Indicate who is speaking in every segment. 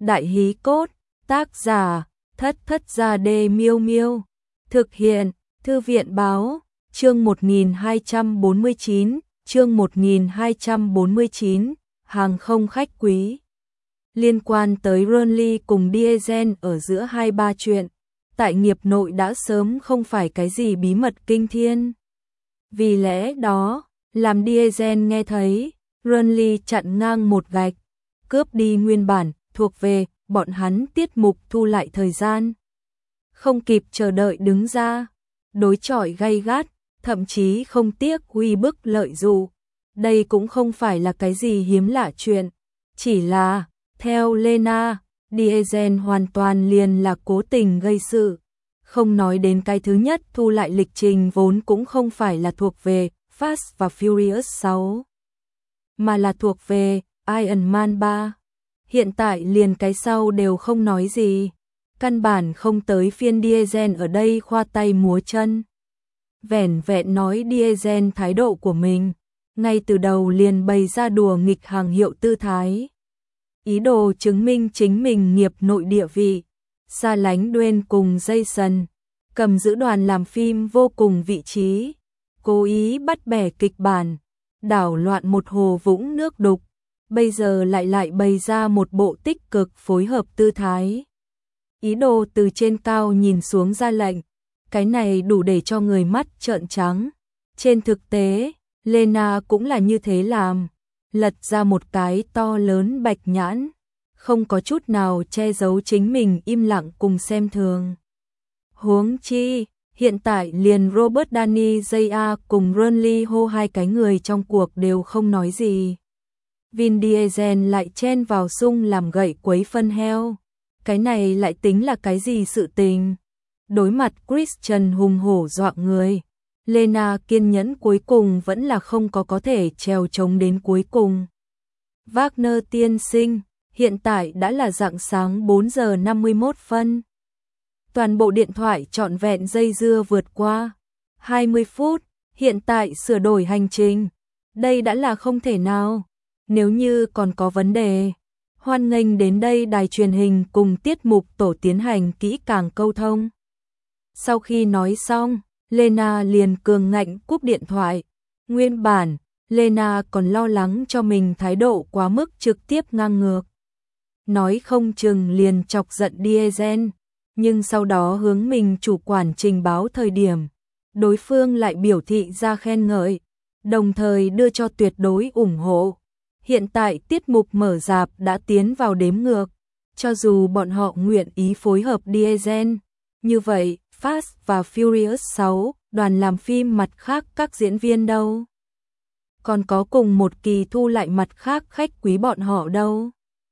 Speaker 1: Đại hí cốt, tác giả, Thất Thất Gia Đê Miêu Miêu. Thực hiện, Thư viện báo, chương 1249, hàng không khách quý. Liên quan tới Renly cùng Diesel ở giữa 2-3 chuyện, tại nghiệp nội đã sớm không phải cái gì bí mật kinh thiên. Vì lẽ đó, làm Diesel nghe thấy, Renly chặn ngang một gạch, cướp đi nguyên bản, thuộc về, bọn hắn tiết mục thu lại thời gian. Không kịp chờ đợi đứng ra, đối chọi gay gắt, thậm chí không tiếc uy bức lợi dụ. Đây cũng không phải là cái gì hiếm lạ chuyện, chỉ là, theo Lena, Diesel hoàn toàn liền là cố tình gây sự. Không nói đến cái thứ nhất thu lại lịch trình vốn cũng không phải là thuộc về Fast và Furious 6, mà là thuộc về Iron Man 3. Hiện tại liền cái sau đều không nói gì, căn bản không tới phiên Diesel ở đây khoa tay múa chân. Vẻn vẹn nói Diesel thái độ của mình, ngay từ đầu liền bày ra đùa nghịch hàng hiệu tư thái. Ý đồ chứng minh chính mình nghiệp nội địa vị, xa lánh Dwayne cùng Jason, cầm giữ đoàn làm phim vô cùng vị trí, cố ý bắt bẻ kịch bản, đảo loạn một hồ vũng nước đục, bây giờ lại bày ra một bộ tích cực phối hợp tư thái. Ý đồ từ trên cao nhìn xuống ra lệnh, cái này đủ để cho người mắt trợn trắng. Trên thực tế, Lena cũng là như thế làm, lật ra một cái to lớn bạch nhãn, không có chút nào che giấu chính mình im lặng cùng xem thường. Huống chi, hiện tại liền Robert Downey Jr. cùng Renly hô hai cái người trong cuộc đều không nói gì. Vin Diesel lại chen vào sung làm gậy quấy phân heo. Cái này lại tính là cái gì sự tình? Đối mặt Christian hùng hổ dọa người, Lena kiên nhẫn cuối cùng vẫn là không có thể trèo chống đến cuối cùng. Wagner tiên sinh, hiện tại đã là rạng sáng 4 giờ 51 phân. Toàn bộ điện thoại trọn vẹn dây dưa vượt qua 20 phút, hiện tại sửa đổi hành trình. Đây đã là không thể nào. Nếu như còn có vấn đề, hoan nghênh đến đây đài truyền hình cùng tiết mục tổ tiến hành kỹ càng câu thông. Sau khi nói xong, Lena liền cường ngạnh cúp điện thoại. Nguyên bản, Lena còn lo lắng cho mình thái độ quá mức trực tiếp ngang ngược, nói không chừng liền chọc giận Diesel, nhưng sau đó hướng mình chủ quản trình báo thời điểm, đối phương lại biểu thị ra khen ngợi, đồng thời đưa cho tuyệt đối ủng hộ. Hiện tại tiết mục mở rạp đã tiến vào đếm ngược, cho dù bọn họ nguyện ý phối hợp Diesel, như vậy Fast và Furious 6, đoàn làm phim mặt khác các diễn viên đâu? Còn có cùng một kỳ thu lại mặt khác khách quý bọn họ đâu?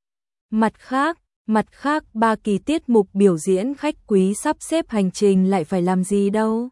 Speaker 1: Mặt khác 3 kỳ tiết mục biểu diễn khách quý sắp xếp hành trình lại phải làm gì đâu?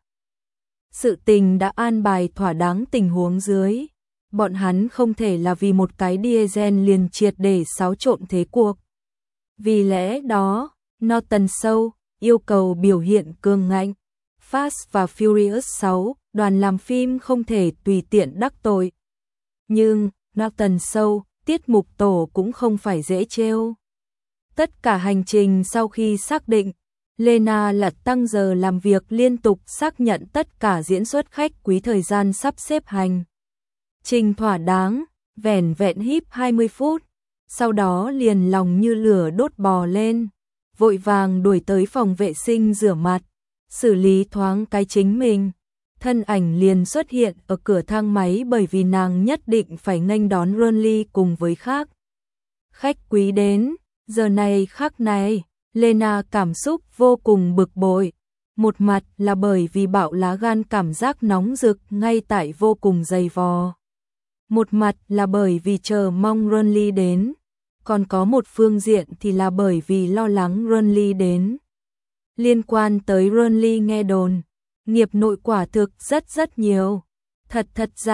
Speaker 1: Sự tình đã an bài thỏa đáng tình huống dưới. Bọn hắn không thể là vì một cái Diesel liền triệt để xáo trộn thế cuộc. Vì lẽ đó, Norton Show yêu cầu biểu hiện cường ngạnh. Fast và Furious 6, đoàn làm phim không thể tùy tiện đắc tội. Nhưng, Norton Show, tiết mục tổ cũng không phải dễ trêu. Tất cả hành trình sau khi xác định, Lena là tăng giờ làm việc liên tục xác nhận tất cả diễn xuất khách quý thời gian sắp xếp hành trình thỏa đáng, vẻn vẹn híp 20 phút, sau đó liền lòng như lửa đốt bò lên, vội vàng đuổi tới phòng vệ sinh rửa mặt, xử lý thoáng cái chính mình. Thân ảnh liền xuất hiện ở cửa thang máy bởi vì nàng nhất định phải nghênh đón Renly cùng với khác khách quý đến. Giờ này khắc này, Lena cảm xúc vô cùng bực bội. Một mặt là bởi vì bạo lá gan cảm giác nóng rực ngay tại vô cùng dày vò. Một mặt là bởi vì chờ mong Renly đến. Còn có một phương diện thì là bởi vì lo lắng Renly đến. Liên quan tới Renly nghe đồn, nghiệp nội quả thực rất nhiều. Thật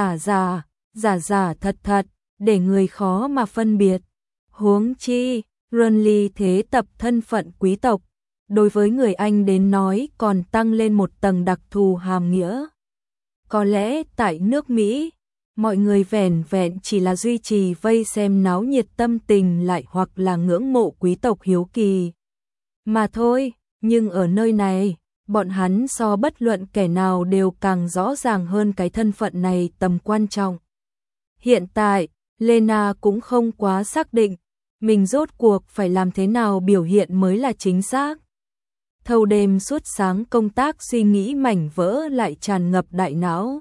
Speaker 1: giả thật, để người khó mà phân biệt. Huống chi, Renly thế tập thân phận quý tộc, đối với người Anh đến nói còn tăng lên một tầng đặc thù hàm nghĩa. Có lẽ tại nước Mỹ, mọi người vẻn vẹn chỉ là duy trì vây xem náo nhiệt tâm tình lại hoặc là ngưỡng mộ quý tộc hiếu kỳ. Mà thôi, nhưng ở nơi này, bọn hắn so bất luận kẻ nào đều càng rõ ràng hơn cái thân phận này tầm quan trọng. Hiện tại, Lena cũng không quá xác định, mình rốt cuộc phải làm thế nào biểu hiện mới là chính xác. Thâu đêm suốt sáng công tác suy nghĩ mảnh vỡ lại tràn ngập đại não.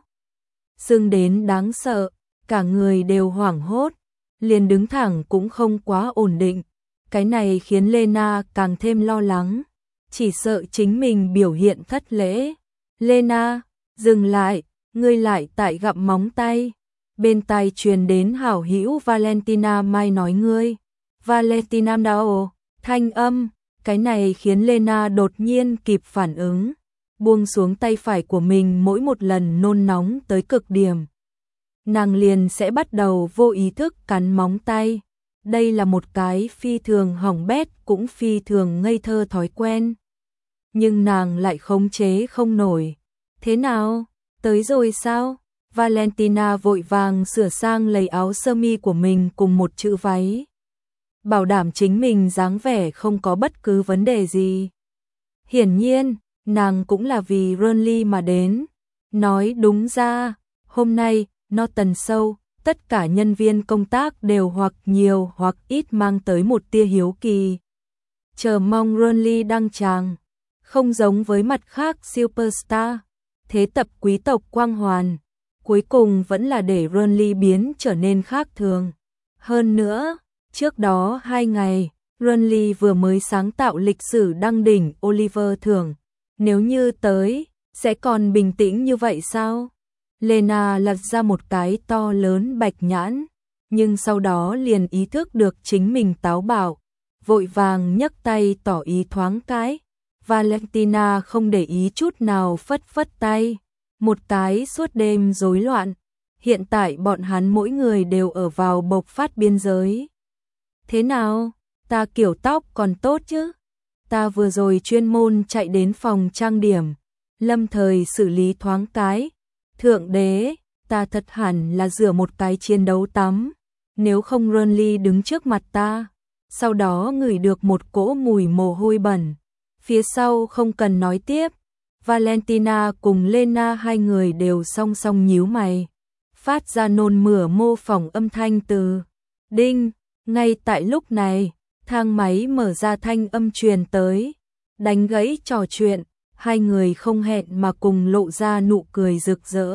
Speaker 1: Sưng đến đáng sợ, cả người đều hoảng hốt, liền đứng thẳng cũng không quá ổn định. Cái này khiến Lena càng thêm lo lắng, chỉ sợ chính mình biểu hiện thất lễ. Lena, dừng lại, ngươi lại tại gặm móng tay. Bên tai truyền đến hảo hữu Valentina Mai nói ngươi. Valentina đâu? Thanh âm, cái này khiến Lena đột nhiên kịp phản ứng, buông xuống tay phải của mình mỗi một lần nôn nóng tới cực điểm. Nàng liền sẽ bắt đầu vô ý thức cắn móng tay. Đây là một cái phi thường hỏng bét cũng phi thường ngây thơ thói quen. Nhưng nàng lại khống chế không nổi. Thế nào? Tới rồi sao? Valentina vội vàng sửa sang lấy áo sơ mi của mình cùng một chữ váy. Bảo đảm chính mình dáng vẻ không có bất cứ vấn đề gì. Hiển nhiên, nàng cũng là vì Ronly mà đến. Nói đúng ra, hôm nay, Norton Show, tất cả nhân viên công tác đều hoặc nhiều hoặc ít mang tới một tia hiếu kỳ. Chờ mong Ronly đăng tràng, không giống với mặt khác superstar, thế tập quý tộc quang hoàn, cuối cùng vẫn là để Ronly biến trở nên khác thường. Hơn nữa, trước đó 2 ngày, Ronly vừa mới sáng tạo lịch sử đăng đỉnh Oliver thưởng. Nếu như tới, sẽ còn bình tĩnh như vậy sao? Lena lật ra một cái to lớn bạch nhãn, nhưng sau đó liền ý thức được chính mình táo bạo, vội vàng nhấc tay tỏ ý thoáng cái. Valentina không để ý chút nào phất phất tay, một cái suốt đêm rối loạn. Hiện tại bọn hắn mỗi người đều ở vào bộc phát biên giới. Thế nào? Ta kiểu tóc còn tốt chứ? Ta vừa rồi chuyên môn chạy đến phòng trang điểm, lâm thời xử lý thoáng cái. Thượng đế, ta thật hẳn là rửa một cái chiến đấu tắm, nếu không Ronly đứng trước mặt ta, sau đó ngửi được một cỗ mùi mồ hôi bẩn. Phía sau không cần nói tiếp, Valentina cùng Lena hai người đều song song nhíu mày, phát ra nôn mửa mô phỏng âm thanh từ đinh. Ngay tại lúc này, thang máy mở ra thanh âm truyền tới, đánh gãy trò chuyện. Hai người không hẹn mà cùng lộ ra nụ cười rực rỡ.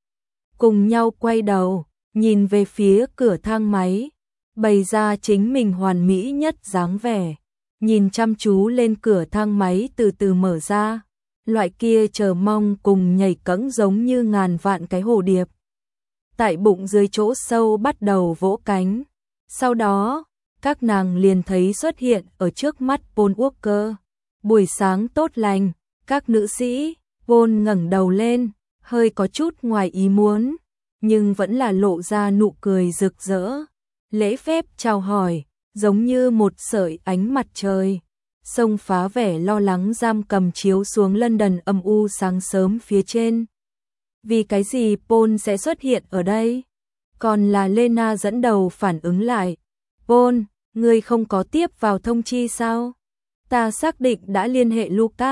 Speaker 1: Cùng nhau quay đầu, nhìn về phía cửa thang máy, bày ra chính mình hoàn mỹ nhất dáng vẻ. Nhìn chăm chú lên cửa thang máy từ từ mở ra, loại kia chờ mong cùng nhảy cẫng giống như ngàn vạn cái hồ điệp. Tại bụng dưới chỗ sâu bắt đầu vỗ cánh. Sau đó, các nàng liền thấy xuất hiện ở trước mắt Paul Walker. Buổi sáng tốt lành. Các nữ sĩ, Paul ngẩng đầu lên, hơi có chút ngoài ý muốn, nhưng vẫn là lộ ra nụ cười rực rỡ. Lễ phép chào hỏi, giống như một sợi ánh mặt trời, xông phá vẻ lo lắng giam cầm chiếu xuống London âm u sáng sớm phía trên. Vì cái gì Paul sẽ xuất hiện ở đây? Còn là Lena dẫn đầu phản ứng lại. Paul, ngươi không có tiếp vào thông chi sao? Ta xác định đã liên hệ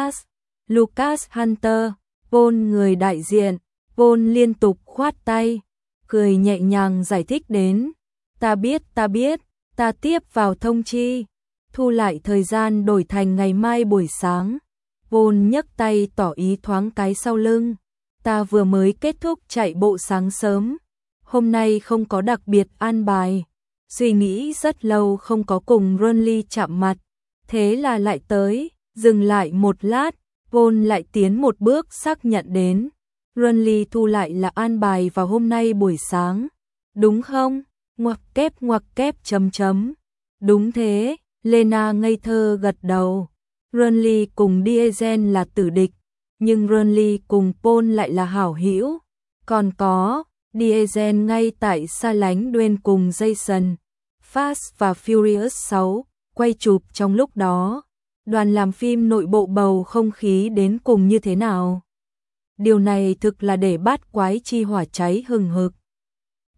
Speaker 1: Lucas Hunter, Paul người đại diện. Paul liên tục khoát tay, cười nhẹ nhàng giải thích đến. Ta biết, ta tiếp vào thông chi. Thu lại thời gian đổi thành ngày mai buổi sáng. Paul nhấc tay tỏ ý thoáng cái sau lưng. Ta vừa mới kết thúc chạy bộ sáng sớm. Hôm nay không có đặc biệt an bài. Suy nghĩ rất lâu không có cùng Ronly chạm mặt. Thế là lại tới, dừng lại một lát. Paul lại tiến một bước xác nhận đến. Ronly thu lại là an bài vào hôm nay buổi sáng. Đúng không? Ngoặc kép chấm chấm. Đúng thế, Lena ngây thơ gật đầu. Ronly cùng Diesel là tử địch, nhưng Ronly cùng Paul lại là hảo hữu. Còn có, Diesel ngay tại xa lánh Dwayne cùng Jason. Fast và Furious 6, quay chụp trong lúc đó. Đoàn làm phim nội bộ bầu không khí đến cùng như thế nào? Điều này thực là để bát quái chi hỏa cháy hừng hực.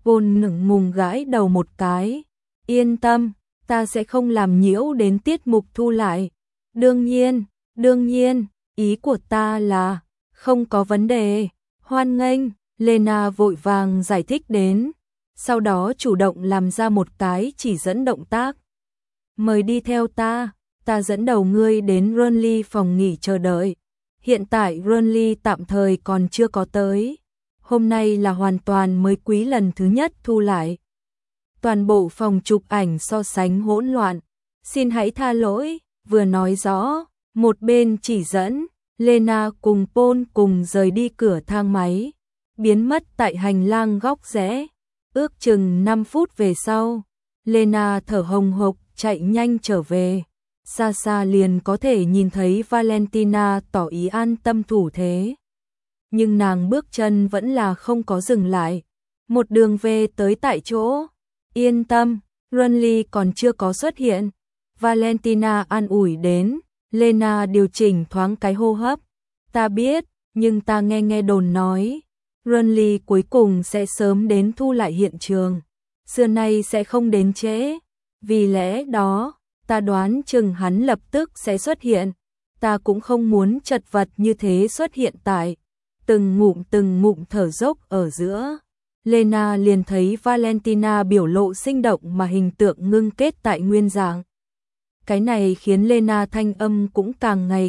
Speaker 1: Paul ngượng ngùng gãi đầu một cái. Yên tâm, ta sẽ không làm nhiễu đến tiết mục thu lại. Đương nhiên, ý của ta là, không có vấn đề, hoan nghênh, Lena vội vàng giải thích đến, sau đó chủ động làm ra một cái chỉ dẫn động tác. Mời đi theo ta dẫn đầu ngươi đến Burnley phòng nghỉ chờ đợi. Hiện tại Burnley tạm thời còn chưa có tới. Hôm nay là hoàn toàn mới quý lần thứ nhất thu lại. Toàn bộ phòng chụp ảnh so sánh hỗn loạn. Xin hãy tha lỗi, vừa nói rõ, một bên chỉ dẫn, Lena cùng Paul cùng rời đi cửa thang máy, biến mất tại hành lang góc rẽ. Ước chừng 5 phút về sau, Lena thở hồng hộc chạy nhanh trở về. Xa xa liền có thể nhìn thấy Valentina tỏ ý an tâm thủ thế. Nhưng nàng bước chân vẫn là không có dừng lại. Một đường về tới tại chỗ. Yên tâm, Burnley còn chưa có xuất hiện. Valentina an ủi đến. Lena điều chỉnh thoáng cái hô hấp. Ta biết, nhưng ta nghe đồn nói. Burnley cuối cùng sẽ sớm đến thu lại hiện trường. Xưa nay sẽ không đến trễ. Vì lẽ đó, ta đoán chừng hắn lập tức sẽ xuất hiện. Ta cũng không muốn chật vật như thế xuất hiện tại. Từng ngụm thở dốc ở giữa. Lena liền thấy Valentina biểu lộ sinh động mà hình tượng ngưng kết tại nguyên dạng. Cái này khiến Lena thanh âm cũng càng ngày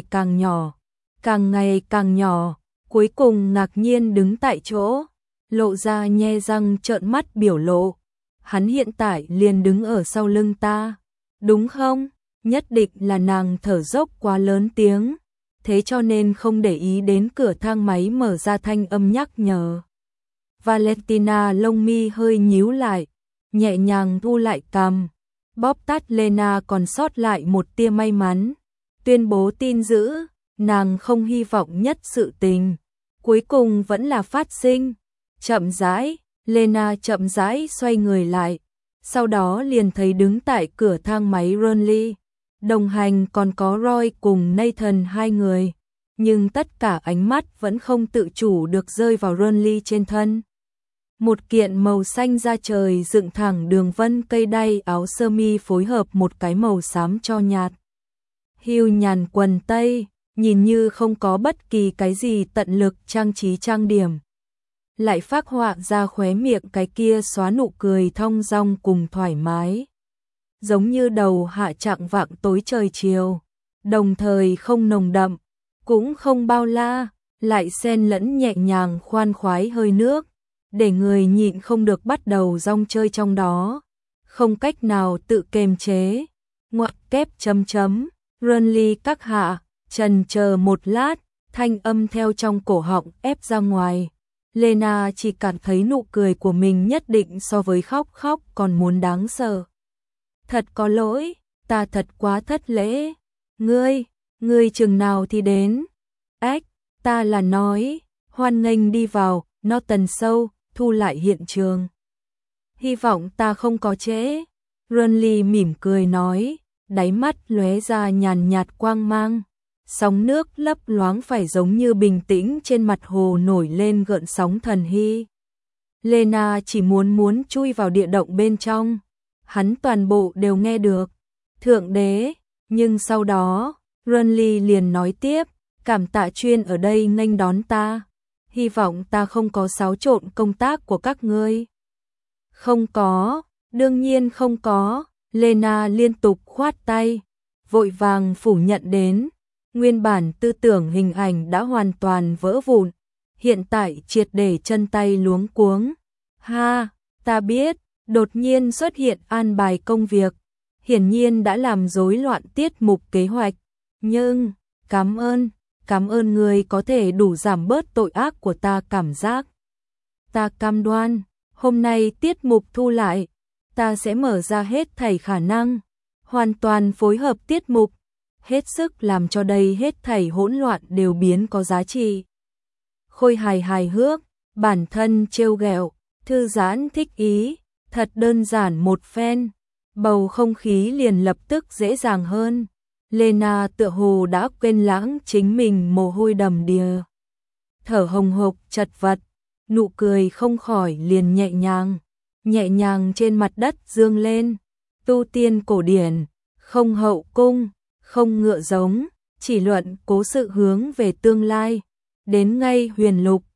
Speaker 1: càng nhỏ, cuối cùng ngạc nhiên đứng tại chỗ, lộ ra nhe răng trợn mắt biểu lộ. Hắn hiện tại liền đứng ở sau lưng ta, đúng không? Nhất định là nàng thở dốc quá lớn tiếng, thế cho nên không để ý đến cửa thang máy mở ra thanh âm nhắc nhở. Valentina lông mi hơi nhíu lại, nhẹ nhàng thu lại cằm, bóp tát Lena còn sót lại một tia may mắn, tuyên bố tin dữ, nàng không hy vọng nhất sự tình, cuối cùng vẫn là phát sinh. Chậm rãi, Lena chậm rãi xoay người lại, sau đó liền thấy đứng tại cửa thang máy Burnley, đồng hành còn có Roy cùng Nathan hai người, nhưng tất cả ánh mắt vẫn không tự chủ được rơi vào Burnley trên thân. Một kiện màu xanh da trời dựng thẳng đường vân cây đay áo sơ mi phối hợp một cái màu xám cho nhạt. Hưu nhàn quần tây, nhìn như không có bất kỳ cái gì tận lực trang trí trang điểm. Lại phác họa ra khóe miệng cái kia xóa nụ cười thong dong cùng thoải mái. Giống như đầu hạ chạng vạng tối trời chiều, đồng thời không nồng đậm, cũng không bao la, lại xen lẫn nhẹ nhàng khoan khoái hơi nước, để người nhịn không được bắt đầu rong chơi trong đó, không cách nào tự kiềm chế. Ngoặc kép chấm chấm, Burnley các hạ, trần chờ một lát, thanh âm theo trong cổ họng ép ra ngoài. Lena chỉ cảm thấy nụ cười của mình nhất định so với khóc còn muốn đáng sợ. Thật có lỗi, ta thật quá thất lễ. Ngươi chừng nào thì đến? Ách, ta là nói, hoan nghênh đi vào, Norton Show, thu lại hiện trường. Hy vọng ta không có trễ. Burnley mỉm cười nói, đáy mắt lóe ra nhàn nhạt quang mang. Sóng nước lấp loáng phải giống như bình tĩnh trên mặt hồ nổi lên gợn sóng thần hy. Lena chỉ muốn chui vào địa động bên trong. Hắn toàn bộ đều nghe được. Thượng đế, nhưng sau đó, Burnley liền nói tiếp, cảm tạ chuyên ở đây nghênh đón ta. Hy vọng ta không có xáo trộn công tác của các ngươi. Không có, đương nhiên không có. Lena liên tục khoát tay, vội vàng phủ nhận đến. Nguyên bản tư tưởng hình ảnh đã hoàn toàn vỡ vụn, hiện tại triệt để chân tay luống cuống. Ha, ta biết, đột nhiên xuất hiện an bài công việc, hiển nhiên đã làm rối loạn tiết mục kế hoạch, nhưng, cảm ơn người có thể đủ giảm bớt tội ác của ta cảm giác. Ta cam đoan, hôm nay tiết mục thu lại, ta sẽ mở ra hết thảy khả năng, hoàn toàn phối hợp tiết mục. Hết sức làm cho đây hết thảy hỗn loạn đều biến có giá trị. Khôi hài hước, bản thân trêu ghẹo, thư giãn thích ý, thật đơn giản một phen, bầu không khí liền lập tức dễ dàng hơn. Lena tựa hồ đã quên lãng chính mình mồ hôi đầm đìa. Thở hồng hộc chật vật, nụ cười không khỏi liền nhẹ nhàng, nhẹ nhàng trên mặt đất dương lên. Tu tiên cổ điển, không hậu cung, không ngựa giống, chỉ luận cố sự hướng về tương lai. Đến ngay huyền lục,